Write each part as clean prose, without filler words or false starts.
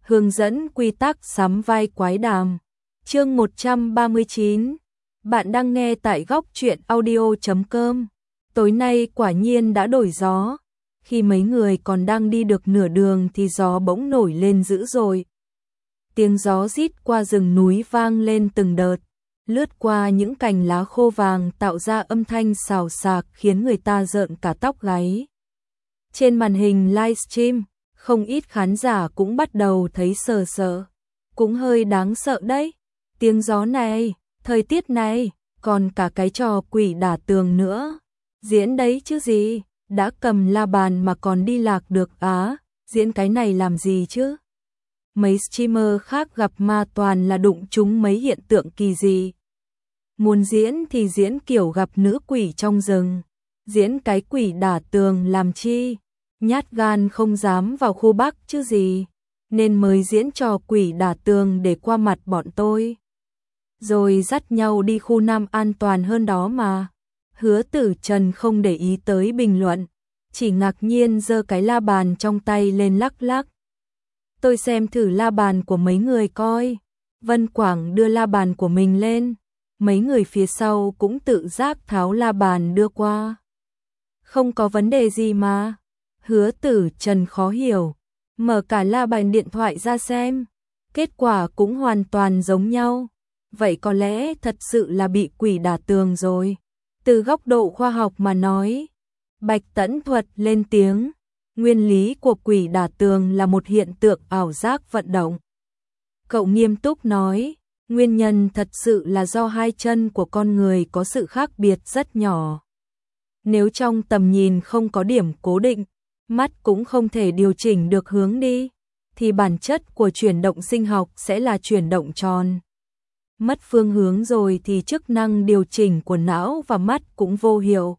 Hướng dẫn quy tắc sắm vai quái đàm. Chương 139. Bạn đang nghe tại góc truyện audio.com. Tối nay quả nhiên đã đổi gió. Khi mấy người còn đang đi được nửa đường thì gió bỗng nổi lên dữ dội. Tiếng gió rít qua rừng núi vang lên từng đợt, lướt qua những cành lá khô vàng tạo ra âm thanh xào xạc khiến người ta rợn cả tóc gáy. Trên màn hình livestream, không ít khán giả cũng bắt đầu thấy sờ sợ. Cũng hơi đáng sợ đấy. Tiếng gió này, thời tiết này, còn cả cái trò quỷ đả tường nữa. Diễn đấy chứ gì, đã cầm la bàn mà còn đi lạc được á, diễn cái này làm gì chứ? Mấy streamer khác gặp ma toàn là đụng trúng mấy hiện tượng kỳ dị. Muốn diễn thì diễn kiểu gặp nữ quỷ trong rừng. Diễn cái quỷ đả tường làm chi? Nhát gan không dám vào khu Bắc chứ gì, nên mới diễn trò quỷ đả tường để qua mặt bọn tôi. Rồi dắt nhau đi khu Nam an toàn hơn đó mà. Hứa Tử Trần không để ý tới bình luận, chỉ ngạc nhiên giơ cái la bàn trong tay lên lắc lắc. Tôi xem thử la bàn của mấy người coi. Vân Quảng đưa la bàn của mình lên, mấy người phía sau cũng tự giác tháo la bàn đưa qua. Không có vấn đề gì mà. Hứa Tử Trần khó hiểu, mở cả la bàn điện thoại ra xem, kết quả cũng hoàn toàn giống nhau. Vậy có lẽ thật sự là bị quỷ đả tường rồi. Từ góc độ khoa học mà nói, Bạch Tẫn Thuật lên tiếng, nguyên lý của quỷ đả tường là một hiện tượng ảo giác vận động. Cậu nghiêm túc nói, nguyên nhân thật sự là do hai chân của con người có sự khác biệt rất nhỏ. Nếu trong tầm nhìn không có điểm cố định, mắt cũng không thể điều chỉnh được hướng đi, thì bản chất của chuyển động sinh học sẽ là chuyển động tròn. Mất phương hướng rồi thì chức năng điều chỉnh của não và mắt cũng vô hiệu.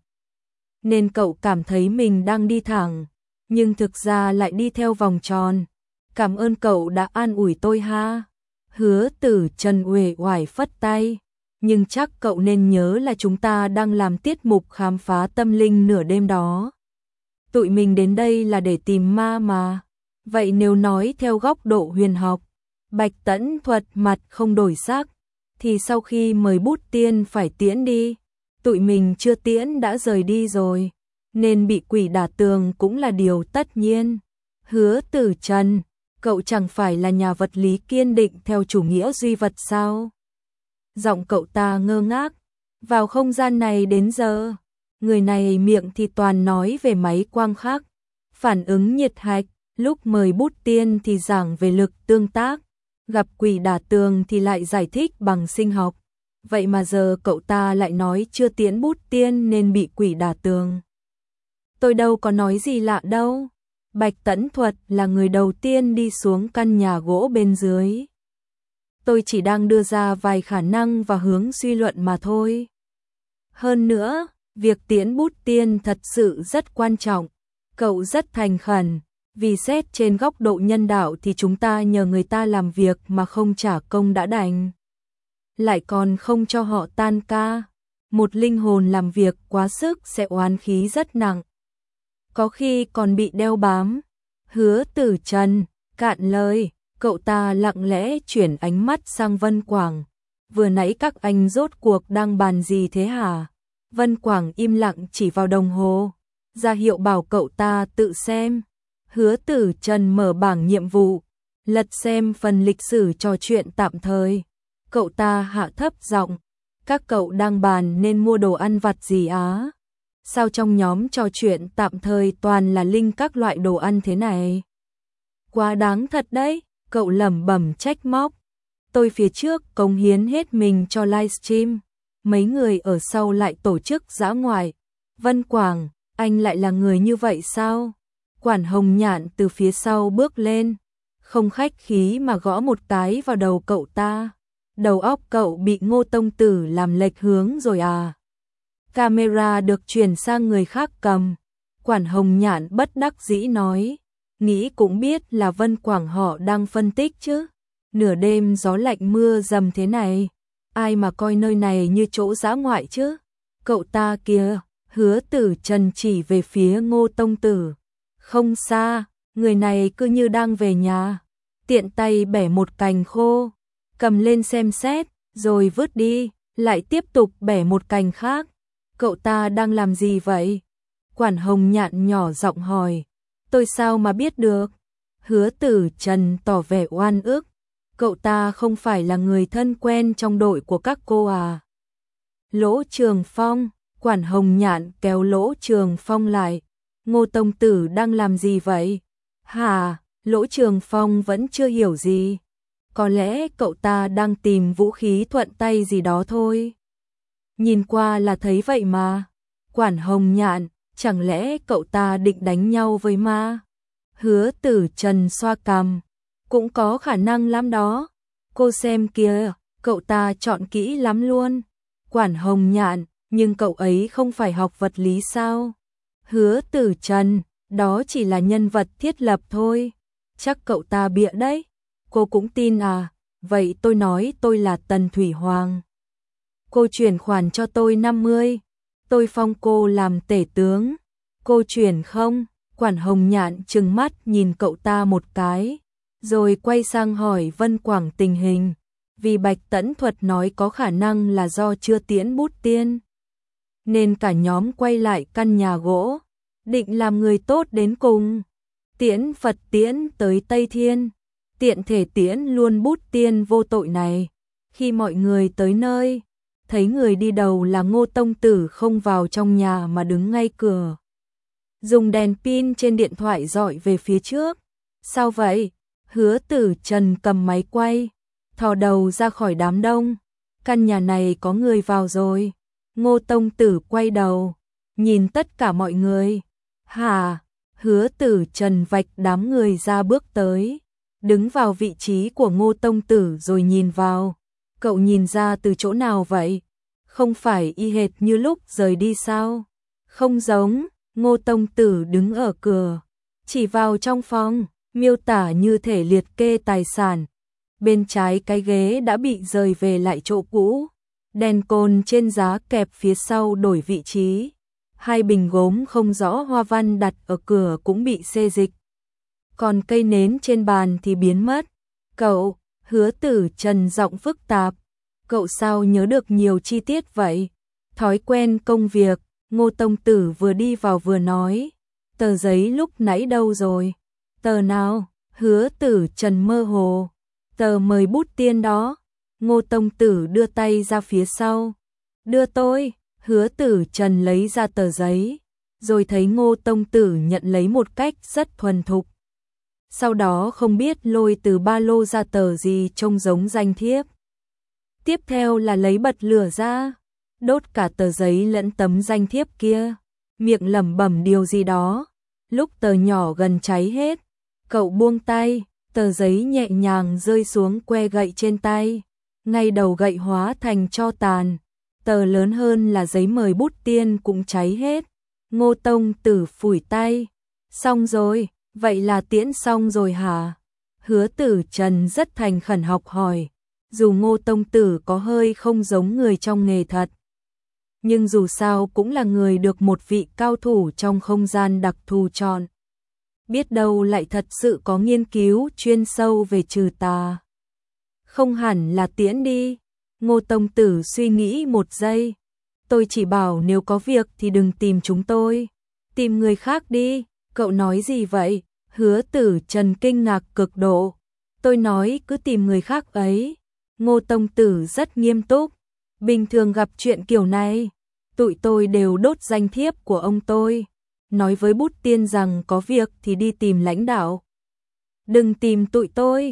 Nên cậu cảm thấy mình đang đi thẳng, nhưng thực ra lại đi theo vòng tròn. Cảm ơn cậu đã an ủi tôi ha. Hứa Tử Trần uể oải phất tay. Nhưng chắc cậu nên nhớ là chúng ta đang làm tiết mục khám phá tâm linh nửa đêm đó. Tụi mình đến đây là để tìm ma mà. Vậy nếu nói theo góc độ huyền học, Bạch Tẫn Thuật mặt không đổi sắc, thì sau khi mời bút tiên phải tiễn đi, tụi mình chưa tiễn đã rời đi rồi, nên bị quỷ đả tường cũng là điều tất nhiên. Hứa Tử Trần, cậu chẳng phải là nhà vật lý kiên định theo chủ nghĩa duy vật sao? Giọng cậu ta ngơ ngác, vào không gian này đến giờ, người này miệng thì toàn nói về máy quang khắc, phản ứng nhiệt hạch, lúc mời bút tiên thì giảng về lực tương tác, gặp quỷ đả tường thì lại giải thích bằng sinh học. Vậy mà giờ cậu ta lại nói chưa tiễn bút tiên nên bị quỷ đả tường. Tôi đâu có nói gì lạ đâu. Bạch Tẫn Thuật là người đầu tiên đi xuống căn nhà gỗ bên dưới. Tôi chỉ đang đưa ra vài khả năng và hướng suy luận mà thôi. Hơn nữa, việc tiễn bút tiên thật sự rất quan trọng. Cậu rất thành khẩn, vì xét trên góc độ nhân đạo thì chúng ta nhờ người ta làm việc mà không trả công đã đành. Lại còn không cho họ tan ca. Một linh hồn làm việc quá sức sẽ oán khí rất nặng. Có khi còn bị đeo bám. Hứa Tử Trần, cạn lời, cậu ta lặng lẽ chuyển ánh mắt sang Vân Quảng. Vừa nãy các anh rốt cuộc đang bàn gì thế hả? Vân Quảng im lặng chỉ vào đồng hồ, ra hiệu bảo cậu ta tự xem. Hứa Tử Trần mở bảng nhiệm vụ, lật xem phần lịch sử trò chuyện tạm thời. Cậu ta hạ thấp giọng, các cậu đang bàn nên mua đồ ăn vặt gì á? Sao trong nhóm trò chuyện tạm thời toàn là link các loại đồ ăn thế này? Quá đáng thật đấy, cậu lẩm bẩm trách móc. Tôi phía trước cống hiến hết mình cho livestream, mấy người ở sau lại tổ chức dã ngoại. Vân Quảng, anh lại là người như vậy sao? Quản Hồng Nhạn từ phía sau bước lên, không khách khí mà gõ một cái vào đầu cậu ta. Đầu óc cậu bị Ngô Tông Tử làm lệch hướng rồi à? Camera được chuyển sang người khác cầm. Quản Hồng Nhạn bất đắc dĩ nói, nghĩ cũng biết là Vân Quảng họ đang phân tích chứ. Nửa đêm gió lạnh mưa dầm thế này, ai mà coi nơi này như chỗ dã ngoại chứ? Cậu ta kìa, Hứa Tử Trần chỉ về phía Ngô Tông Tử. Không xa, người này cứ như đang về nhà. tiện tay bẻ một cành khô, cầm lên xem xét, rồi vứt đi, lại tiếp tục bẻ một cành khác. Cậu ta đang làm gì vậy? Quản Hồng Nhạn nhỏ giọng hỏi. Tôi sao mà biết được? Hứa Tử Trần tỏ vẻ oan ức. Cậu ta không phải là người thân quen trong đội của các cô à? Lỗ Trường Phong, Quản Hồng Nhạn kéo Lỗ Trường Phong lại. Ngô Tông Tử đang làm gì vậy? Hả? Lỗ Trường Phong vẫn chưa hiểu gì. Có lẽ cậu ta đang tìm vũ khí thuận tay gì đó thôi. Nhìn qua là thấy vậy mà. Quản Hồng Nhạn, chẳng lẽ cậu ta định đánh nhau với ma? Hứa Tử Trần xoa cằm. Cũng có khả năng lắm đó. Cô xem kìa, cậu ta chọn kỹ lắm luôn. Quản Hồng Nhạn, nhưng cậu ấy không phải học vật lý sao? Hứa Tử Trần, đó chỉ là nhân vật thiết lập thôi. Chắc cậu ta bịa đấy. Cô cũng tin à? Vậy tôi nói tôi là Tần Thủy Hoàng. Cô chuyển khoản cho tôi 50. Tôi phong cô làm tể tướng. Cô chuyển không? Quản Hồng Nhạn trừng mắt nhìn cậu ta một cái, rồi quay sang hỏi Vân Quảng tình hình. Vì Bạch Tẫn Thuật nói có khả năng là do chưa tiễn bút tiên, nên cả nhóm quay lại căn nhà gỗ, định làm người tốt đến cùng. Tiễn Phật tiễn tới Tây Thiên, tiện thể tiễn luôn bút tiên vô tội này. Khi mọi người tới nơi, thấy người đi đầu là Ngô Tông Tử không vào trong nhà mà đứng ngay cửa, dùng đèn pin trên điện thoại dọi về phía trước. Sao vậy? Hứa Tử Trần cầm máy quay, thò đầu ra khỏi đám đông. Căn nhà này có người vào rồi. Ngô Tông Tử quay đầu, nhìn tất cả mọi người. Hả? Hứa Tử Trần vạch đám người ra bước tới, đứng vào vị trí của Ngô Tông Tử rồi nhìn vào. Cậu nhìn ra từ chỗ nào vậy? Không phải y hệt như lúc rời đi sao? Không giống. Ngô Tông Tử đứng ở cửa, chỉ vào trong phòng, miêu tả như thể liệt kê tài sản. Bên trái cái ghế đã bị rời về lại chỗ cũ, đèn cồn trên giá kẹp phía sau đổi vị trí, hai bình gốm không rõ hoa văn đặt ở cửa cũng bị xê dịch, còn cây nến trên bàn thì biến mất. Cậu, Hứa Tử Trần giọng phức tạp, cậu sao nhớ được nhiều chi tiết vậy? Thói quen công việc. Ngô Tông Tử vừa đi vào vừa nói. Tờ giấy lúc nãy đâu rồi? Tờ nào? Hứa Tử Trần mơ hồ. Tờ mời bút tiên đó. Ngô Tông Tử đưa tay ra phía sau. Đưa tôi. Hứa Tử Trần lấy ra tờ giấy, rồi thấy Ngô Tông Tử nhận lấy một cách rất thuần thục. Sau đó không biết lôi từ ba lô ra tờ gì trông giống danh thiếp. Tiếp theo là lấy bật lửa ra, đốt cả tờ giấy lẫn tấm danh thiếp kia, miệng lẩm bẩm điều gì đó. Lúc tờ nhỏ gần cháy hết, cậu buông tay, tờ giấy nhẹ nhàng rơi xuống que gậy trên tay, ngay đầu gậy hóa thành tro tàn. Tờ lớn hơn là giấy mời bút tiên cũng cháy hết. Ngô Tông Tử phủi tay. Xong rồi, vậy là tiễn xong rồi hả? Hứa Tử Trần rất thành khẩn học hỏi. Dù Ngô Tông Tử có hơi không giống người trong nghề thật, nhưng dù sao cũng là người được một vị cao thủ trong không gian đặc thù chọn. Biết đâu lại thật sự có nghiên cứu chuyên sâu về trừ tà. Không hẳn là tiễn đi. Ngô Tông Tử suy nghĩ một giây. Tôi chỉ bảo nếu có việc thì đừng tìm chúng tôi, tìm người khác đi. Cậu nói gì vậy? Hứa Tử Trần kinh ngạc cực độ. Tôi nói cứ tìm người khác ấy. Ngô Tông Tử rất nghiêm túc. Bình thường gặp chuyện kiểu này, tụi tôi đều đốt danh thiếp của ông tôi, nói với bút tiên rằng có việc thì đi tìm lãnh đạo. Đừng tìm tụi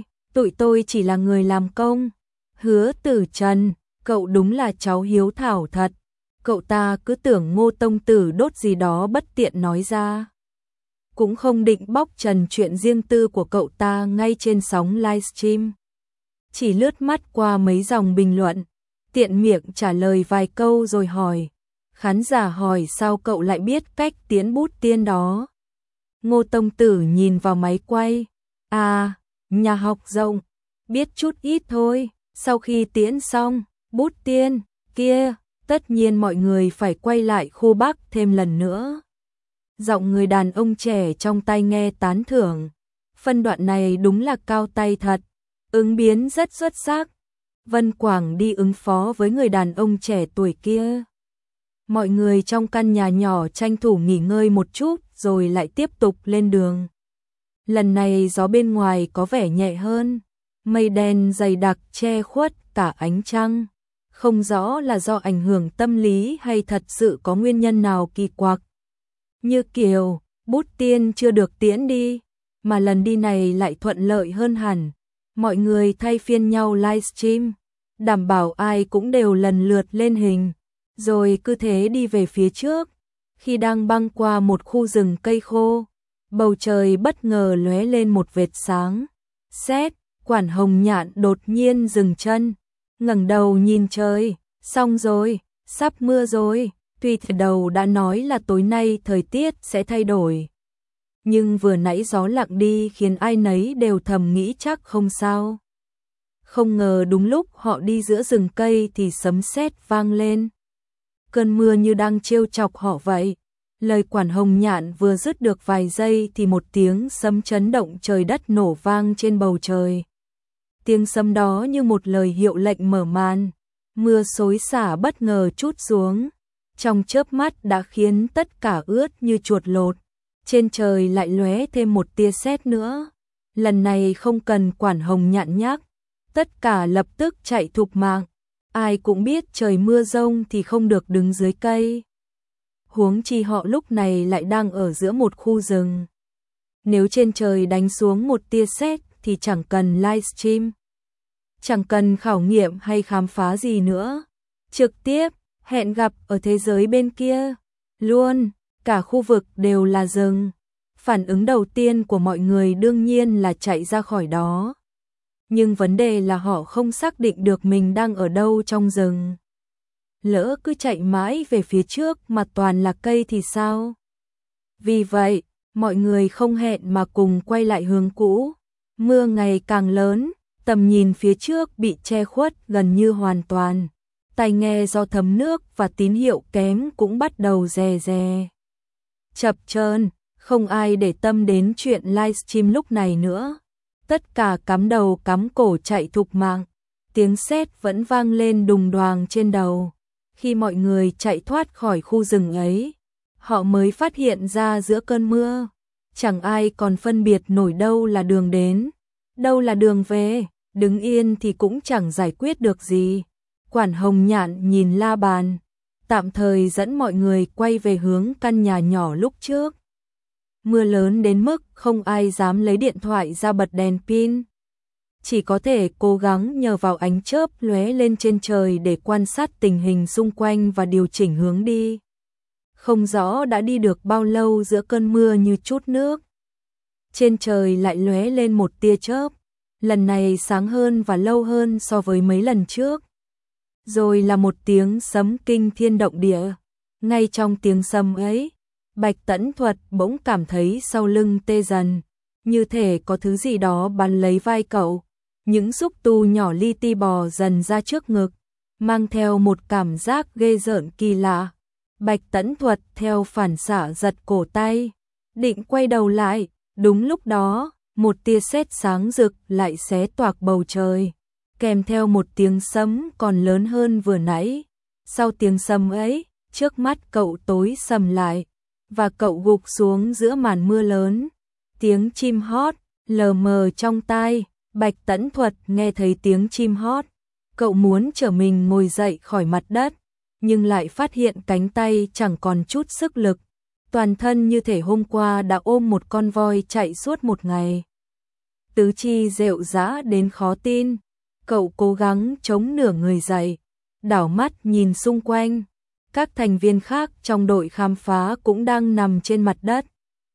tôi chỉ là người làm công. Hứa Tử Trần, cậu đúng là cháu hiếu thảo thật. Cậu ta cứ tưởng Ngô Tông Tử đốt gì đó bất tiện nói ra, cũng không định bóc trần chuyện riêng tư của cậu ta ngay trên sóng livestream. Chỉ lướt mắt qua mấy dòng bình luận, tiện miệng trả lời vài câu rồi hỏi. Khán giả hỏi sao cậu lại biết cách tiến bút tiên đó. Ngô Tông Tử nhìn vào máy quay. À, nhà học rộng, biết chút ít thôi. Sau khi tiến xong, bút tiên, kia, tất nhiên mọi người phải quay lại khu Bắc thêm lần nữa. Giọng người đàn ông trẻ trong tai nghe tán thưởng. Phân đoạn này đúng là cao tay thật, ứng biến rất xuất sắc. Vân Quảng đi ứng phó với người đàn ông trẻ tuổi kia. Mọi người trong căn nhà nhỏ tranh thủ nghỉ ngơi một chút rồi lại tiếp tục lên đường. Lần này gió bên ngoài có vẻ nhẹ hơn, mây đen dày đặc che khuất cả ánh trăng. Không rõ là do ảnh hưởng tâm lý hay thật sự có nguyên nhân nào kỳ quặc. Như kiểu, Bút Tiên chưa được tiễn đi, mà lần đi này lại thuận lợi hơn hẳn. Mọi người thay phiên nhau livestream, đảm bảo ai cũng đều lần lượt lên hình, rồi cứ thế đi về phía trước. Khi đang băng qua một khu rừng cây khô, bầu trời bất ngờ lóe lên một vệt sáng. Sét, Quản Hồng Nhạn đột nhiên dừng chân, ngẩng đầu nhìn trời, xong rồi, sắp mưa rồi. Tuy từ đầu đã nói là tối nay thời tiết sẽ thay đổi, nhưng vừa nãy gió lặng đi khiến ai nấy đều thầm nghĩ chắc không sao. Không ngờ đúng lúc họ đi giữa rừng cây thì sấm sét vang lên. Cơn mưa như đang trêu chọc họ vậy. Lời Quản Hồng Nhạn vừa dứt được vài giây thì một tiếng sấm chấn động trời đất nổ vang trên bầu trời. Tiếng sấm đó như một lời hiệu lệnh mở màn. Mưa xối xả bất ngờ trút xuống, trong chớp mắt đã khiến tất cả ướt như chuột lột. Trên trời lại lóe thêm một tia sét nữa. Lần này không cần Quản Hồng Nhạn nhắc, tất cả lập tức chạy thục mạng. Ai cũng biết trời mưa giông thì không được đứng dưới cây. Huống chi họ lúc này lại đang ở giữa một khu rừng. Nếu trên trời đánh xuống một tia sét thì chẳng cần livestream, chẳng cần khảo nghiệm hay khám phá gì nữa. Trực tiếp hẹn gặp ở thế giới bên kia luôn, cả khu vực đều là rừng. Phản ứng đầu tiên của mọi người đương nhiên là chạy ra khỏi đó. Nhưng vấn đề là họ không xác định được mình đang ở đâu trong rừng. Lỡ cứ chạy mãi về phía trước mà toàn là cây thì sao? Vì vậy, mọi người không hẹn mà cùng quay lại hướng cũ. Mưa ngày càng lớn, tầm nhìn phía trước bị che khuất gần như hoàn toàn. Tai nghe do thấm nước và tín hiệu kém cũng bắt đầu rè rè. Chập chờn, không ai để tâm đến chuyện livestream lúc này nữa. Tất cả cắm đầu cắm cổ chạy thục mạng. Tiếng sét vẫn vang lên đùng đoàng trên đầu. Khi mọi người chạy thoát khỏi khu rừng ấy, họ mới phát hiện ra giữa cơn mưa, chẳng ai còn phân biệt nổi đâu là đường đến, đâu là đường về. Đứng yên thì cũng chẳng giải quyết được gì. Quản Hồng Nhạn nhìn la bàn, tạm thời dẫn mọi người quay về hướng căn nhà nhỏ lúc trước. Mưa lớn đến mức không ai dám lấy điện thoại ra bật đèn pin, chỉ có thể cố gắng nhờ vào ánh chớp lóe lên trên trời để quan sát tình hình xung quanh và điều chỉnh hướng đi. Không rõ đã đi được bao lâu giữa cơn mưa như trút nước. Trên trời lại lóe lên một tia chớp, lần này sáng hơn và lâu hơn so với mấy lần trước. Rồi là một tiếng sấm kinh thiên động địa. Ngay trong tiếng sấm ấy, Bạch Tẫn Thuật bỗng cảm thấy sau lưng tê dần, như thể có thứ gì đó bắn lấy vai cậu. Những xúc tu nhỏ li ti bò dần ra trước ngực, mang theo một cảm giác ghê rợn kỳ lạ. Bạch Tẫn Thuật theo phản xạ giật cổ tay, định quay đầu lại. Đúng lúc đó, một tia sét sáng rực lại xé toạc bầu trời, kèm theo một tiếng sấm còn lớn hơn vừa nãy. Sau tiếng sấm ấy, trước mắt cậu tối sầm lại, và cậu gục xuống giữa màn mưa lớn. Tiếng chim hót lờ mờ trong tai. Bạch Tẫn Thuật nghe thấy tiếng chim hót, cậu muốn trở mình ngồi dậy khỏi mặt đất, nhưng lại phát hiện cánh tay chẳng còn chút sức lực, toàn thân như thể hôm qua đã ôm một con voi chạy suốt một ngày. Tứ chi rệu rã đến khó tin, cậu cố gắng chống nửa người dậy, đảo mắt nhìn xung quanh. Các thành viên khác trong đội khám phá cũng đang nằm trên mặt đất.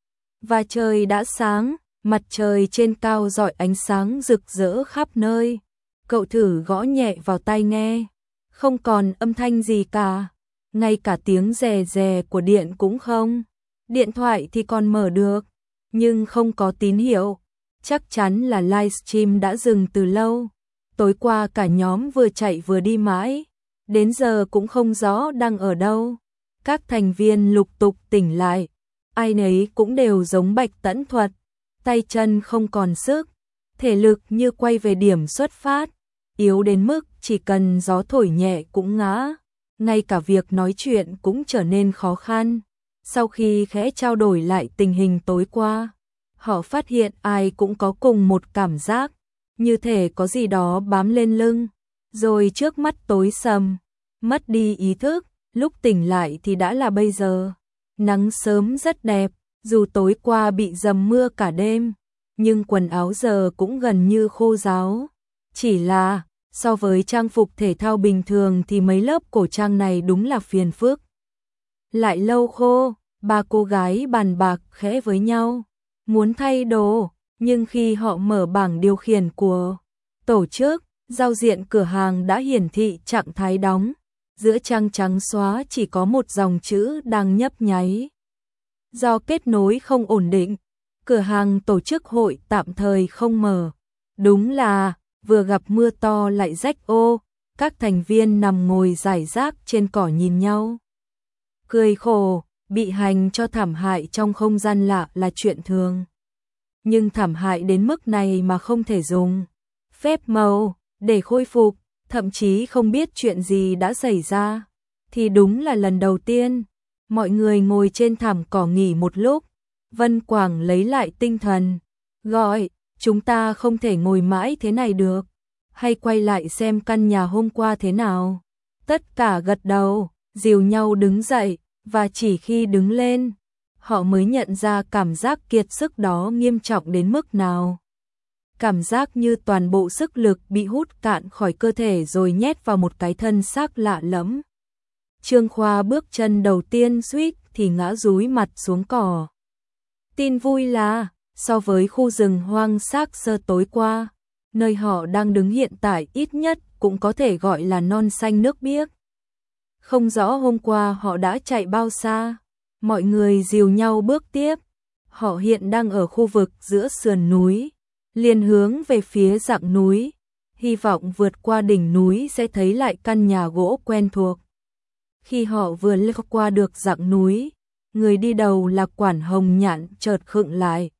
Và trời đã sáng. Mặt trời trên cao rọi ánh sáng rực rỡ khắp nơi. Cậu thử gõ nhẹ vào tai nghe, không còn âm thanh gì cả, ngay cả tiếng rè rè của điện cũng không. Điện thoại thì còn mở được, nhưng không có tín hiệu. Chắc chắn là livestream đã dừng từ lâu. Tối qua cả nhóm vừa chạy vừa đi mãi, đến giờ cũng không rõ đang ở đâu. Các thành viên lục tục tỉnh lại, ai nấy cũng đều giống Bạch Tẫn Thuật, tay chân không còn sức, thể lực như quay về điểm xuất phát, yếu đến mức chỉ cần gió thổi nhẹ cũng ngã, ngay cả việc nói chuyện cũng trở nên khó khăn. Sau khi khẽ trao đổi lại tình hình tối qua, họ phát hiện ai cũng có cùng một cảm giác, như thể có gì đó bám lên lưng, rồi trước mắt tối sầm, mất đi ý thức, lúc tỉnh lại thì đã là bây giờ. Nắng sớm rất đẹp, dù tối qua bị dầm mưa cả đêm, nhưng quần áo giờ cũng gần như khô ráo. Chỉ là, so với trang phục thể thao bình thường thì mấy lớp cổ trang này đúng là phiền phức. Lại lâu khô, ba cô gái bàn bạc khẽ với nhau, muốn thay đồ, nhưng khi họ mở bảng điều khiển của tổ chức, giao diện cửa hàng đã hiển thị trạng thái đóng, giữa trang trắng xóa chỉ có một dòng chữ đang nhấp nháy. Do kết nối không ổn định, cửa hàng tổ chức hội tạm thời không mở. Đúng là, vừa gặp mưa to lại rách ô, các thành viên nằm ngồi rải rác trên cỏ nhìn nhau. Cười khổ, bị hành cho thảm hại trong không gian lạ là chuyện thường. Nhưng thảm hại đến mức này mà không thể dùng phép màu để khôi phục, thậm chí không biết chuyện gì đã xảy ra, thì đúng là lần đầu tiên. Mọi người ngồi trên thảm cỏ nghỉ một lúc, Vân Quảng lấy lại tinh thần, gọi, chúng ta không thể ngồi mãi thế này được, hay quay lại xem căn nhà hôm qua thế nào. Tất cả gật đầu, dìu nhau đứng dậy, và chỉ khi đứng lên, họ mới nhận ra cảm giác kiệt sức đó nghiêm trọng đến mức nào. Cảm giác như toàn bộ sức lực bị hút cạn khỏi cơ thể rồi nhét vào một cái thân xác lạ lẫm. Trương Khoa bước chân đầu tiên suýt thì ngã dúi mặt xuống cỏ. Tin vui là, so với khu rừng hoang xác sơ tối qua, nơi họ đang đứng hiện tại ít nhất cũng có thể gọi là non xanh nước biếc. Không rõ hôm qua họ đã chạy bao xa, mọi người dìu nhau bước tiếp. Họ hiện đang ở khu vực giữa sườn núi, liền hướng về phía dặng núi, hy vọng vượt qua đỉnh núi sẽ thấy lại căn nhà gỗ quen thuộc. Khi họ vừa lướt qua được dặng núi, người đi đầu là Quản Hồng Nhạn chợt khựng lại.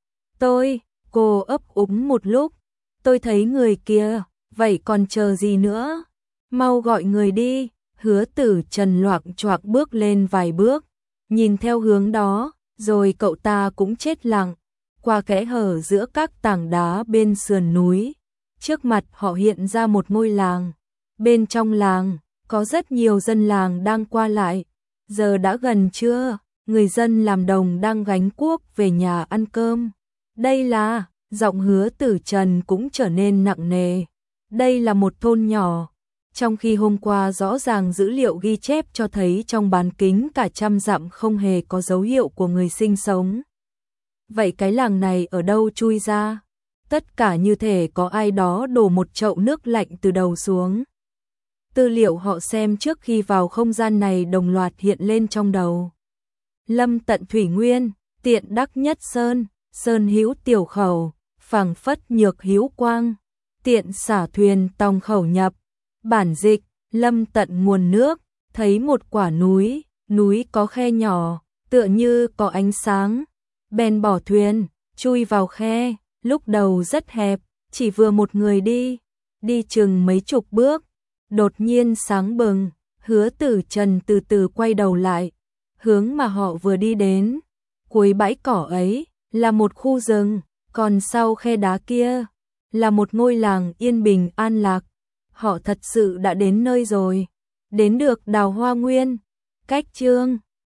Cô ấp úng một lúc, tôi thấy người kia, vậy còn chờ gì nữa? Mau gọi người đi. Hứa Tử Trần loạng choạng bước lên vài bước, nhìn theo hướng đó, rồi cậu ta cũng chết lặng. Qua kẽ hở giữa các tảng đá bên sườn núi, trước mặt họ hiện ra một ngôi làng. Bên trong làng, có rất nhiều dân làng đang qua lại. Giờ đã gần trưa, người dân làm đồng đang gánh cuốc về nhà ăn cơm. Đây là, giọng Hứa Tử Trần cũng trở nên nặng nề. Đây là một thôn nhỏ. Trong khi hôm qua rõ ràng dữ liệu ghi chép cho thấy trong bán kính cả 100 dặm không hề có dấu hiệu của người sinh sống. Vậy cái làng này ở đâu chui ra? Tất cả như thể có ai đó đổ một chậu nước lạnh từ đầu xuống. Tư liệu họ xem trước khi vào không gian này đồng loạt hiện lên trong đầu. Lâm tận thủy nguyên, tiện đắc nhất sơn, sơn hữu tiểu khẩu, phẳng phất nhược hữu quang, tiện xả thuyền tòng khẩu nhập. Bản dịch, lâm tận nguồn nước, thấy một quả núi, núi có khe nhỏ, tựa như có ánh sáng. Bèn bỏ thuyền, chui vào khe, lúc đầu rất hẹp, chỉ vừa một người đi chừng mấy chục bước. Đột nhiên sáng bừng, Hứa Tử Trần từ từ quay đầu lại, hướng mà họ vừa đi đến. Cuối bãi cỏ ấy, là một khu rừng, còn sau khe đá kia, là một ngôi làng yên bình an lạc. Họ thật sự đã đến nơi rồi, đến được Đào Hoa Nguyên. Cách chương